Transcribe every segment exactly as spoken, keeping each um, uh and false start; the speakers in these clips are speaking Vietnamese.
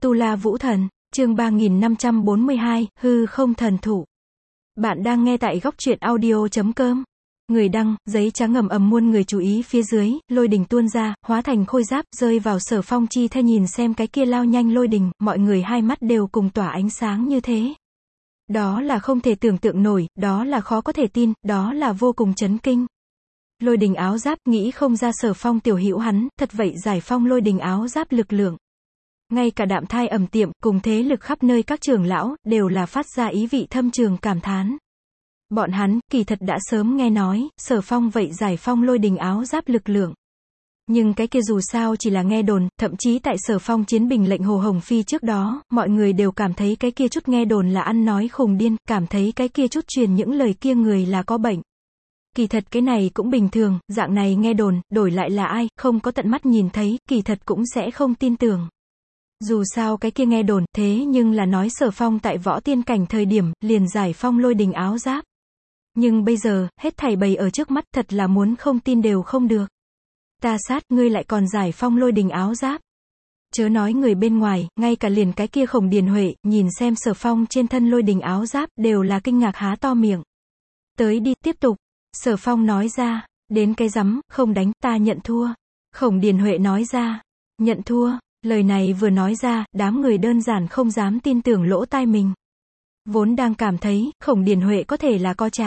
Tu La Vũ Thần, chương ba nghìn năm trăm bốn mươi hai, hư không thần thụ. Bạn đang nghe tại góc truyện audio chấm com. Người đăng, giấy trắng ngầm ầm muôn người chú ý phía dưới, lôi đình tuôn ra, hóa thành khôi giáp, rơi vào Sở Phong chi thay nhìn xem cái kia lao nhanh lôi đình, mọi người hai mắt đều cùng tỏa ánh sáng như thế. Đó là không thể tưởng tượng nổi, đó là khó có thể tin, đó là vô cùng chấn kinh. Lôi đình áo giáp, nghĩ không ra Sở Phong tiểu hữu hắn, thật vậy giải phong lôi đình áo giáp lực lượng. Ngay cả Đạm Thai ẩm tiệm, cùng thế lực khắp nơi các trưởng lão, đều là phát ra ý vị thâm trường cảm thán. Bọn hắn, kỳ thật đã sớm nghe nói, Sở Phong vậy giải phong lôi đình áo giáp lực lượng. Nhưng cái kia dù sao chỉ là nghe đồn, thậm chí tại Sở Phong chiến bình lệnh Hồ Hồng Phi trước đó, mọi người đều cảm thấy cái kia chút nghe đồn là ăn nói khùng điên, cảm thấy cái kia chút truyền những lời kia người là có bệnh. Kỳ thật cái này cũng bình thường, dạng này nghe đồn, đổi lại là ai, không có tận mắt nhìn thấy, kỳ thật cũng sẽ không tin tưởng. Dù sao cái kia nghe đồn, thế nhưng là nói Sở Phong tại võ tiên cảnh thời điểm, liền giải phong lôi đình áo giáp. Nhưng bây giờ, hết thảy bày ở trước mắt, thật là muốn không tin đều không được. Ta sát, ngươi lại còn giải phong lôi đình áo giáp. Chớ nói người bên ngoài, ngay cả liền cái kia Khổng Điền Huệ, nhìn xem Sở Phong trên thân lôi đình áo giáp, đều là kinh ngạc há to miệng. Tới đi, tiếp tục. Sở Phong nói ra, đến cái rắm, không đánh, ta nhận thua. Khổng Điền Huệ nói ra, nhận thua. Lời này vừa nói ra, đám người đơn giản không dám tin tưởng lỗ tai mình. Vốn đang cảm thấy, Khổng Điền Huệ có thể là có trá.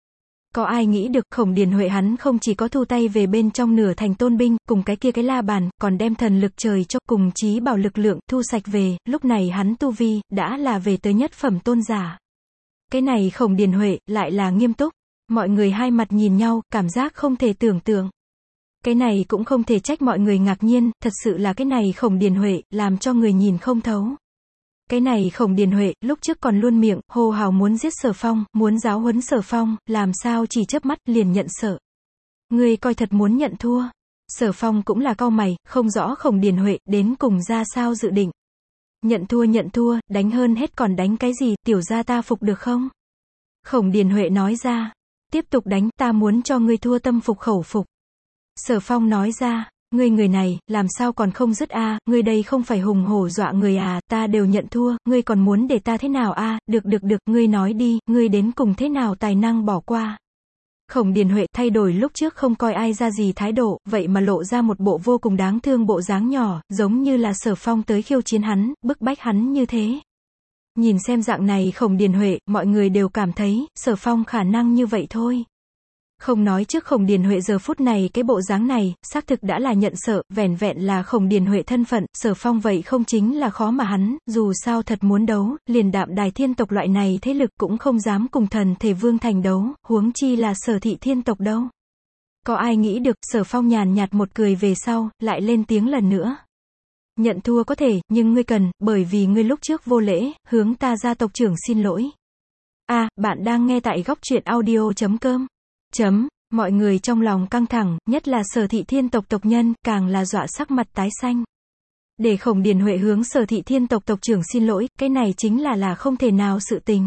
Có ai nghĩ được, Khổng Điền Huệ hắn không chỉ có thu tay về bên trong nửa thành tôn binh, cùng cái kia cái la bàn, còn đem thần lực trời cho, cùng chí bảo lực lượng, thu sạch về, lúc này hắn tu vi, đã là về tới nhất phẩm tôn giả. Cái này Khổng Điền Huệ, lại là nghiêm túc. Mọi người hai mặt nhìn nhau, cảm giác không thể tưởng tượng. Cái này cũng không thể trách mọi người ngạc nhiên, thật sự là cái này Khổng Điền Huệ, làm cho người nhìn không thấu. Cái này Khổng Điền Huệ, lúc trước còn luôn miệng, hô hào muốn giết Sở Phong, muốn giáo huấn Sở Phong, làm sao chỉ chớp mắt, liền nhận sợ. Ngươi coi thật muốn nhận thua. Sở Phong cũng là cau mày, không rõ Khổng Điền Huệ, đến cùng ra sao dự định. Nhận thua nhận thua, đánh hơn hết còn đánh cái gì, tiểu gia ta phục được không? Khổng Điền Huệ nói ra, tiếp tục đánh, ta muốn cho ngươi thua tâm phục khẩu phục. Sở Phong nói ra, ngươi người này, làm sao còn không dứt a, ngươi đây không phải hùng hổ dọa người à, ta đều nhận thua, ngươi còn muốn để ta thế nào a, được được được, ngươi nói đi, ngươi đến cùng thế nào tài năng bỏ qua. Khổng Điền Huệ thay đổi lúc trước không coi ai ra gì thái độ, vậy mà lộ ra một bộ vô cùng đáng thương bộ dáng nhỏ, giống như là Sở Phong tới khiêu chiến hắn, bức bách hắn như thế. Nhìn xem dạng này Khổng Điền Huệ, mọi người đều cảm thấy, Sở Phong khả năng như vậy thôi. Không nói trước Khổng Điền Huệ giờ phút này cái bộ dáng này, xác thực đã là nhận sợ, vẻn vẹn là Khổng Điền Huệ thân phận, Sở Phong vậy không chính là khó mà hắn, dù sao thật muốn đấu, liền Đạm Đài thiên tộc loại này thế lực cũng không dám cùng Thần Thể Vương thành đấu, huống chi là Sở Thị thiên tộc đâu. Có ai nghĩ được, Sở Phong nhàn nhạt một cười về sau, lại lên tiếng lần nữa. Nhận thua có thể, nhưng ngươi cần, bởi vì ngươi lúc trước vô lễ, hướng ta gia tộc trưởng xin lỗi. A, à, bạn đang nghe tại góc truyện audio chấm com. Chấm, mọi người trong lòng căng thẳng, nhất là Sở Thị thiên tộc tộc nhân, càng là dọa sắc mặt tái xanh. Để Khổng Điền Huệ hướng Sở Thị thiên tộc tộc trưởng xin lỗi, cái này chính là là không thể nào sự tình.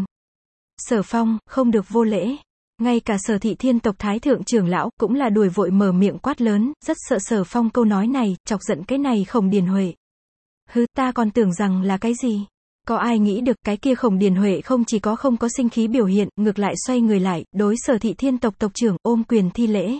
Sở Phong, không được vô lễ. Ngay cả Sở Thị thiên tộc thái thượng trưởng lão, cũng là đuổi vội mở miệng quát lớn, rất sợ Sở Phong câu nói này, chọc giận cái này Khổng Điền Huệ. Hứ, ta còn tưởng rằng là cái gì? Có ai nghĩ được cái kia Khổng Điền Huệ không chỉ có không có sinh khí biểu hiện, ngược lại xoay người lại, đối Sở Thị thiên tộc tộc trưởng, ôm quyền thi lễ.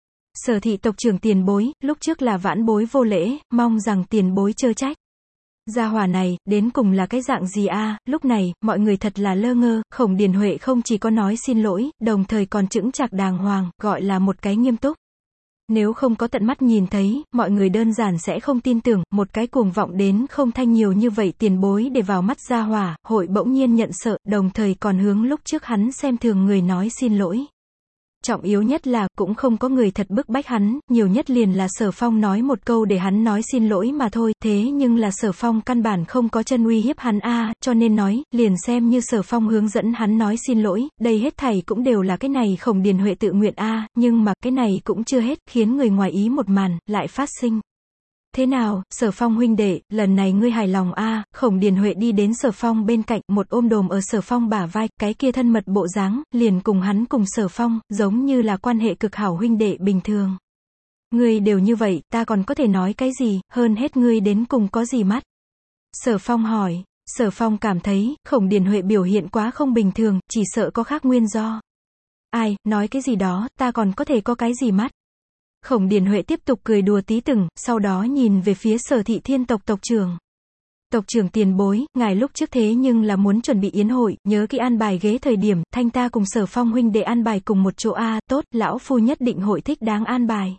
Sở Thị tộc trưởng tiền bối, lúc trước là vãn bối vô lễ, mong rằng tiền bối chớ trách. Gia hỏa này, đến cùng là cái dạng gì a? À? Lúc này, mọi người thật là lơ ngơ, Khổng Điền Huệ không chỉ có nói xin lỗi, đồng thời còn chững chạc đàng hoàng, gọi là một cái nghiêm túc. Nếu không có tận mắt nhìn thấy, mọi người đơn giản sẽ không tin tưởng, một cái cuồng vọng đến không thanh nhiều như vậy tiền bối để vào mắt gia hỏa, hội bỗng nhiên nhận sợ, đồng thời còn hướng lúc trước hắn xem thường người nói xin lỗi. Trọng yếu nhất là, cũng không có người thật bức bách hắn, nhiều nhất liền là Sở Phong nói một câu để hắn nói xin lỗi mà thôi, thế nhưng là Sở Phong căn bản không có chân uy hiếp hắn a, à, cho nên nói, liền xem như Sở Phong hướng dẫn hắn nói xin lỗi, đây hết thảy cũng đều là cái này Khổng Điền Huệ tự nguyện a, à, nhưng mà cái này cũng chưa hết, khiến người ngoài ý một màn, lại phát sinh. Thế nào, Sở Phong huynh đệ, lần này ngươi hài lòng a? À? Khổng Điền Huệ đi đến Sở Phong bên cạnh, một ôm đồm ở Sở Phong bả vai, cái kia thân mật bộ dáng, liền cùng hắn cùng Sở Phong, giống như là quan hệ cực hảo huynh đệ bình thường. Ngươi đều như vậy, ta còn có thể nói cái gì, hơn hết ngươi đến cùng có gì mắt? Sở Phong hỏi. Sở Phong cảm thấy, Khổng Điền Huệ biểu hiện quá không bình thường, chỉ sợ có khác nguyên do. Ai, nói cái gì đó, ta còn có thể có cái gì mắt. Khổng Điền Huệ tiếp tục cười đùa tí từng, sau đó nhìn về phía Sở Thị Thiên tộc tộc trưởng. Tộc trưởng tiền bối, ngài lúc trước thế nhưng là muốn chuẩn bị yến hội, nhớ kỹ an bài ghế thời điểm, thanh ta cùng Sở Phong huynh đệ an bài cùng một chỗ a, tốt, lão phu nhất định hội thích đáng an bài.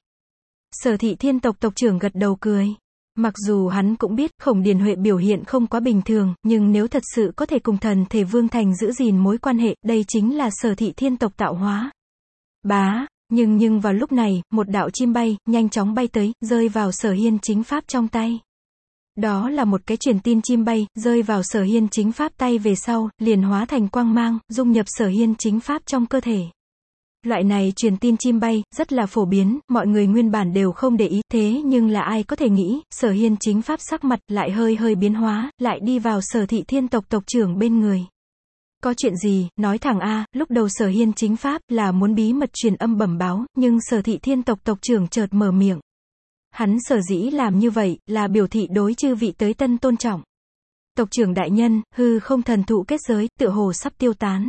Sở Thị Thiên tộc tộc trưởng gật đầu cười. Mặc dù hắn cũng biết, Khổng Điền Huệ biểu hiện không quá bình thường, nhưng nếu thật sự có thể cùng thần thể Vương Thành giữ gìn mối quan hệ, đây chính là Sở Thị Thiên tộc tạo hóa. Bá, nhưng nhưng vào lúc này, một đạo chim bay, nhanh chóng bay tới, rơi vào Sở Hiên chính pháp trong tay. Đó là một cái truyền tin chim bay, rơi vào Sở Hiên chính pháp tay về sau, liền hóa thành quang mang, dung nhập Sở Hiên chính pháp trong cơ thể. Loại này truyền tin chim bay, rất là phổ biến, mọi người nguyên bản đều không để ý, thế nhưng là ai có thể nghĩ, Sở Hiên chính pháp sắc mặt, lại hơi hơi biến hóa, lại đi vào Sở Thị Thiên tộc tộc trưởng bên người. Có chuyện gì, nói thẳng a, lúc đầu Sở Hiên chính pháp, là muốn bí mật truyền âm bẩm báo, nhưng Sở Thị Thiên tộc tộc trưởng chợt mở miệng. Hắn sở dĩ làm như vậy, là biểu thị đối chư vị tới tân tôn trọng. Tộc trưởng đại nhân, hư không thần thụ kết giới, tựa hồ sắp tiêu tán.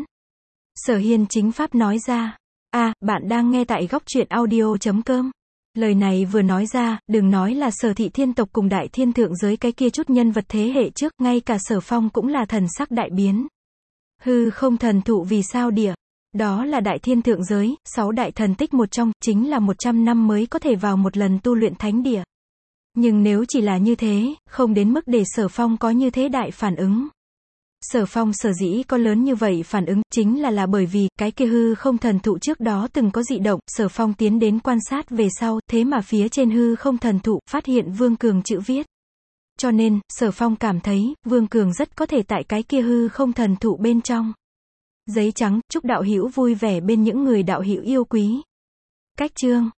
Sở Hiên chính pháp nói ra. A, bạn đang nghe tại góc truyện audio chấm com. Lời này vừa nói ra, đừng nói là Sở Thị Thiên tộc cùng Đại Thiên thượng giới cái kia chút nhân vật thế hệ trước, ngay cả Sở Phong cũng là thần sắc đại biến. Hư không thần thụ vì sao địa? Đó là Đại Thiên thượng giới, sáu đại thần tích một trong, chính là một trăm năm mới có thể vào một lần tu luyện thánh địa. Nhưng nếu chỉ là như thế, không đến mức để Sở Phong có như thế đại phản ứng. Sở Phong sở dĩ có lớn như vậy phản ứng, chính là là bởi vì, cái kia hư không thần thụ trước đó từng có dị động, Sở Phong tiến đến quan sát về sau, thế mà phía trên hư không thần thụ, phát hiện Vương Cường chữ viết. Cho nên, Sở Phong cảm thấy, Vương Cường rất có thể tại cái kia hư không thần thụ bên trong. Giấy trắng, chúc đạo hữu vui vẻ bên những người đạo hữu yêu quý. Cách chương